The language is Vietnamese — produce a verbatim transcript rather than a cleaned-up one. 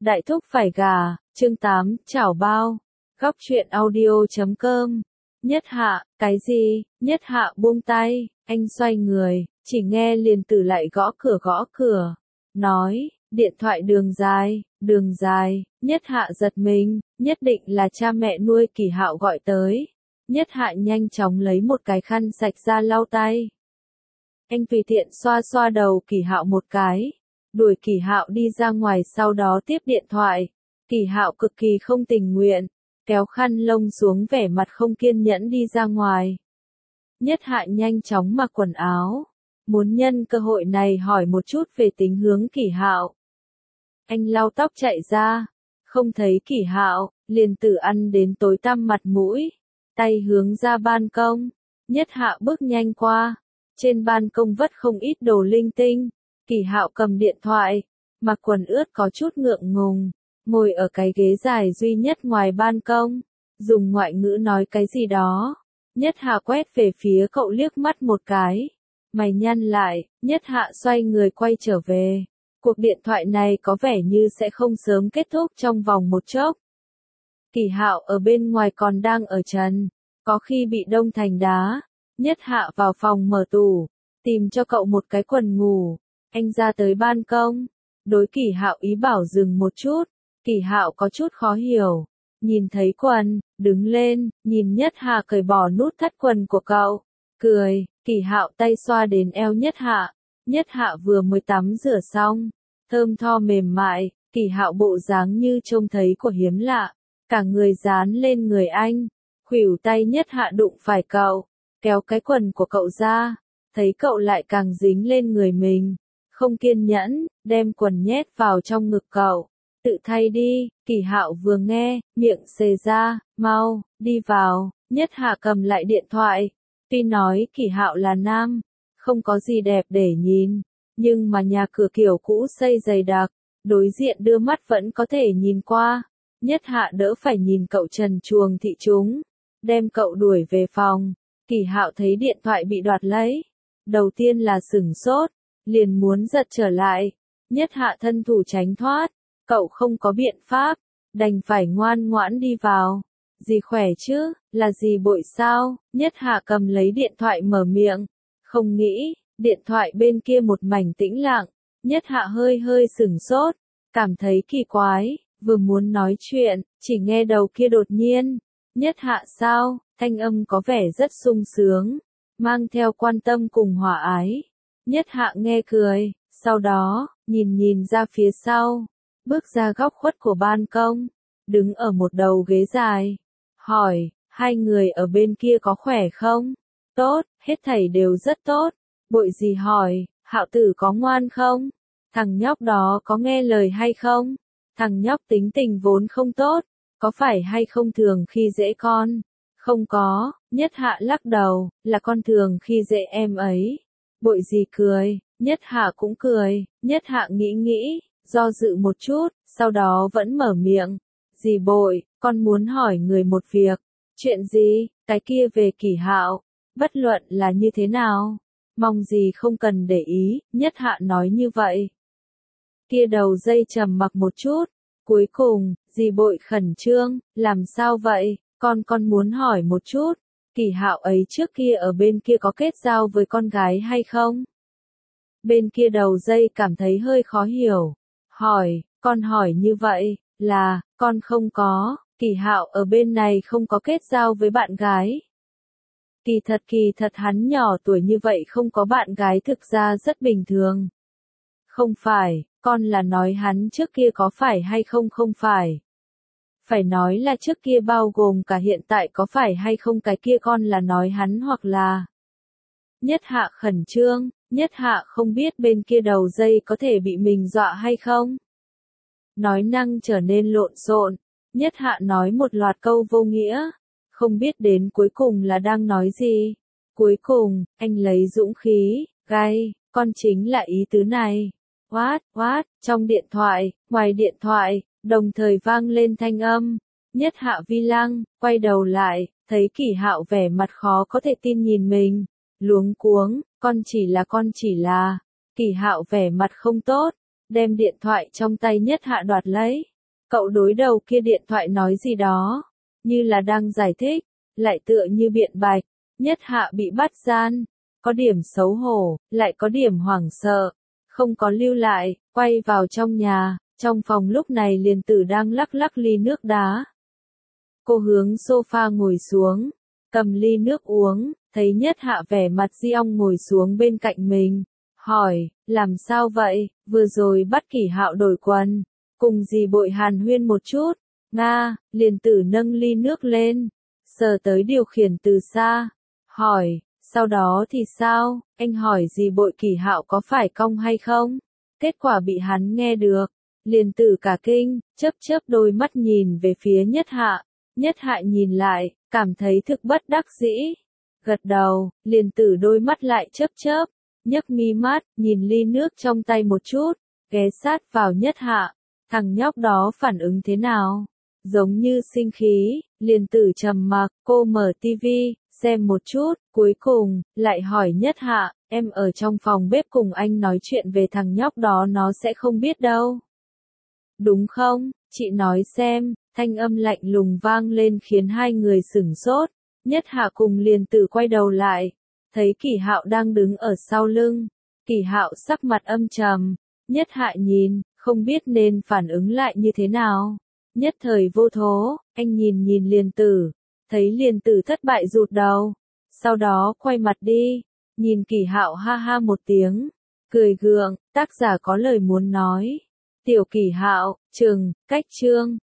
Đại thúc phải gà, chương tám, chảo bao. Góc truyện audio chấm com. Nhất Hạ, cái gì? Nhất Hạ buông tay, anh xoay người, chỉ nghe liền tử lại gõ cửa gõ cửa. Nói, điện thoại đường dài, đường dài. Nhất Hạ giật mình, nhất định là cha mẹ nuôi Kỳ Hạo gọi tới. Nhất Hạ nhanh chóng lấy một cái khăn sạch ra lau tay. Anh tùy tiện xoa xoa đầu Kỳ Hạo một cái, đuổi Kỳ Hạo đi ra ngoài, sau đó tiếp điện thoại. Kỳ Hạo cực kỳ không tình nguyện, kéo khăn lông xuống, vẻ mặt không kiên nhẫn đi ra ngoài. Nhất Hạ nhanh chóng mặc quần áo, muốn nhân cơ hội này hỏi một chút về tính hướng Kỳ Hạo. Anh lau tóc chạy ra, không thấy Kỳ Hạo, liền tự ăn đến tối tăm mặt mũi, tay hướng ra ban công. Nhất Hạ bước nhanh qua, trên ban công vất không ít đồ linh tinh. Kỳ Hạo cầm điện thoại, mặc quần ướt có chút ngượng ngùng, ngồi ở cái ghế dài duy nhất ngoài ban công, dùng ngoại ngữ nói cái gì đó. Nhất Hạ quét về phía cậu liếc mắt một cái, mày nhăn lại. Nhất Hạ xoay người quay trở về. Cuộc điện thoại này có vẻ như sẽ không sớm kết thúc trong vòng một chốc. Kỳ Hạo ở bên ngoài còn đang ở trần, có khi bị đông thành đá. Nhất Hạ vào phòng mở tủ, tìm cho cậu một cái quần ngủ. Anh ra tới ban công, đối Kỳ Hạo ý bảo dừng một chút. Kỳ Hạo có chút khó hiểu, nhìn thấy quần, đứng lên, nhìn Nhất Hạ cởi bỏ nút thắt quần của cậu, cười. Kỳ Hạo tay xoa đến eo Nhất Hạ. Nhất Hạ vừa mới tắm rửa xong, thơm tho mềm mại. Kỳ Hạo bộ dáng như trông thấy của hiếm lạ, cả người dán lên người anh. Khuỷu tay Nhất Hạ đụng phải cậu, kéo cái quần của cậu ra, thấy cậu lại càng dính lên người mình, không kiên nhẫn, đem quần nhét vào trong ngực cậu. Tự thay đi. Kỳ Hạo vừa nghe, miệng xề ra, mau, đi vào. Nhất Hạ cầm lại điện thoại. Tuy nói Kỳ Hạo là nam, không có gì đẹp để nhìn, nhưng mà nhà cửa kiểu cũ xây dày đặc, đối diện đưa mắt vẫn có thể nhìn qua. Nhất Hạ đỡ phải nhìn cậu trần truồng thị chúng, đem cậu đuổi về phòng. Kỳ Hạo thấy điện thoại bị đoạt lấy, đầu tiên là sửng sốt, liền muốn giật trở lại. Nhất Hạ thân thủ tránh thoát, cậu không có biện pháp, đành phải ngoan ngoãn đi vào. Dì khỏe chứ, là dì bội sao? Nhất Hạ cầm lấy điện thoại mở miệng, không nghĩ, điện thoại bên kia một mảnh tĩnh lặng. Nhất Hạ hơi hơi sửng sốt, cảm thấy kỳ quái, vừa muốn nói chuyện, chỉ nghe đầu kia đột nhiên. Nhất Hạ sao? Thanh âm có vẻ rất sung sướng, mang theo quan tâm cùng hòa ái. Nhất Hạ nghe cười, sau đó, nhìn nhìn ra phía sau, bước ra góc khuất của ban công, đứng ở một đầu ghế dài, hỏi, hai người ở bên kia có khỏe không? Tốt, hết thảy đều rất tốt. Bội dì hỏi, Hạo tử có ngoan không? Thằng nhóc đó có nghe lời hay không? Thằng nhóc tính tình vốn không tốt, có phải hay không thường khi dễ con? Không có. Nhất Hạ lắc đầu, là con thường khi dễ em ấy. Bội dì cười, Nhất Hạ cũng cười. Nhất Hạ nghĩ nghĩ, do dự một chút, sau đó vẫn mở miệng. Dì bội, con muốn hỏi người một việc. Chuyện gì? Cái kia về Kỳ Hạo. Bất luận là như thế nào, mong dì không cần để ý. Nhất Hạ nói như vậy. Kia đầu dây trầm mặc một chút, cuối cùng, dì bội khẩn trương, làm sao vậy? Con con muốn hỏi một chút, Kỳ Hạo ấy trước kia ở bên kia có kết giao với con gái hay không? Bên kia đầu dây cảm thấy hơi khó hiểu, hỏi, con hỏi như vậy, là, con không có. Kỳ Hạo ở bên này không có kết giao với bạn gái. Kỳ thật kỳ thật hắn nhỏ tuổi như vậy không có bạn gái thực ra rất bình thường. Không phải, con là nói hắn trước kia có phải hay không? Không phải. Phải nói là trước kia bao gồm cả hiện tại có phải hay không, cái kia con là nói hắn hoặc là. Nhất Hạ khẩn trương, Nhất Hạ không biết bên kia đầu dây có thể bị mình dọa hay không. Nói năng trở nên lộn xộn, Nhất Hạ nói một loạt câu vô nghĩa, không biết đến cuối cùng là đang nói gì. Cuối cùng, anh lấy dũng khí, gai, con chính là ý tứ này. What, what, trong điện thoại, ngoài điện thoại, đồng thời vang lên thanh âm. Nhất Hạ vi lăng, quay đầu lại, thấy Kỳ Hạo vẻ mặt khó có thể tin nhìn mình, luống cuống, con chỉ là con chỉ là. Kỳ Hạo vẻ mặt không tốt, đem điện thoại trong tay Nhất Hạ đoạt lấy. Cậu đối đầu kia điện thoại nói gì đó, như là đang giải thích, lại tựa như biện bạch. Nhất Hạ bị bắt gian, có điểm xấu hổ, lại có điểm hoảng sợ, không có lưu lại, quay vào trong nhà, trong phòng lúc này liền tử đang lắc lắc ly nước đá. Cô hướng sofa ngồi xuống, cầm ly nước uống, thấy Nhất Hạ vẻ mặt di ong ngồi xuống bên cạnh mình, hỏi, làm sao vậy, vừa rồi bắt Kỷ Hạo đổi quần, cùng dì bội hàn huyên một chút, Nga, liền tử nâng ly nước lên, sờ tới điều khiển từ xa, hỏi, sau đó thì sao, anh hỏi dì bội Kỷ Hạo có phải cong hay không, kết quả bị hắn nghe được, liền tử cả kinh, chớp chớp đôi mắt nhìn về phía Nhất Hạ, Nhất Hạ nhìn lại, cảm thấy thực bất đắc dĩ, gật đầu, liền tử đôi mắt lại chớp chớp, nhấc mi mắt, nhìn ly nước trong tay một chút, ghé sát vào Nhất Hạ, thằng nhóc đó phản ứng thế nào? Giống như sinh khí, liền tử trầm mặc, cô mở tivi, xem một chút, cuối cùng, lại hỏi Nhất Hạ, em ở trong phòng bếp cùng anh nói chuyện về thằng nhóc đó nó sẽ không biết đâu. Đúng không, chị nói xem, thanh âm lạnh lùng vang lên khiến hai người sửng sốt, Nhất Hạ cùng liền tử quay đầu lại, thấy Kỷ Hạo đang đứng ở sau lưng, Kỷ Hạo sắc mặt âm trầm, Nhất Hạ nhìn, không biết nên phản ứng lại như thế nào. Nhất thời vô thố, anh nhìn nhìn liền tử, thấy liền tử thất bại rụt đầu, sau đó quay mặt đi, nhìn Kỷ Hạo ha ha một tiếng, cười gượng, tác giả có lời muốn nói. Tiểu Kỷ Hạo, Trừng, Cách Chương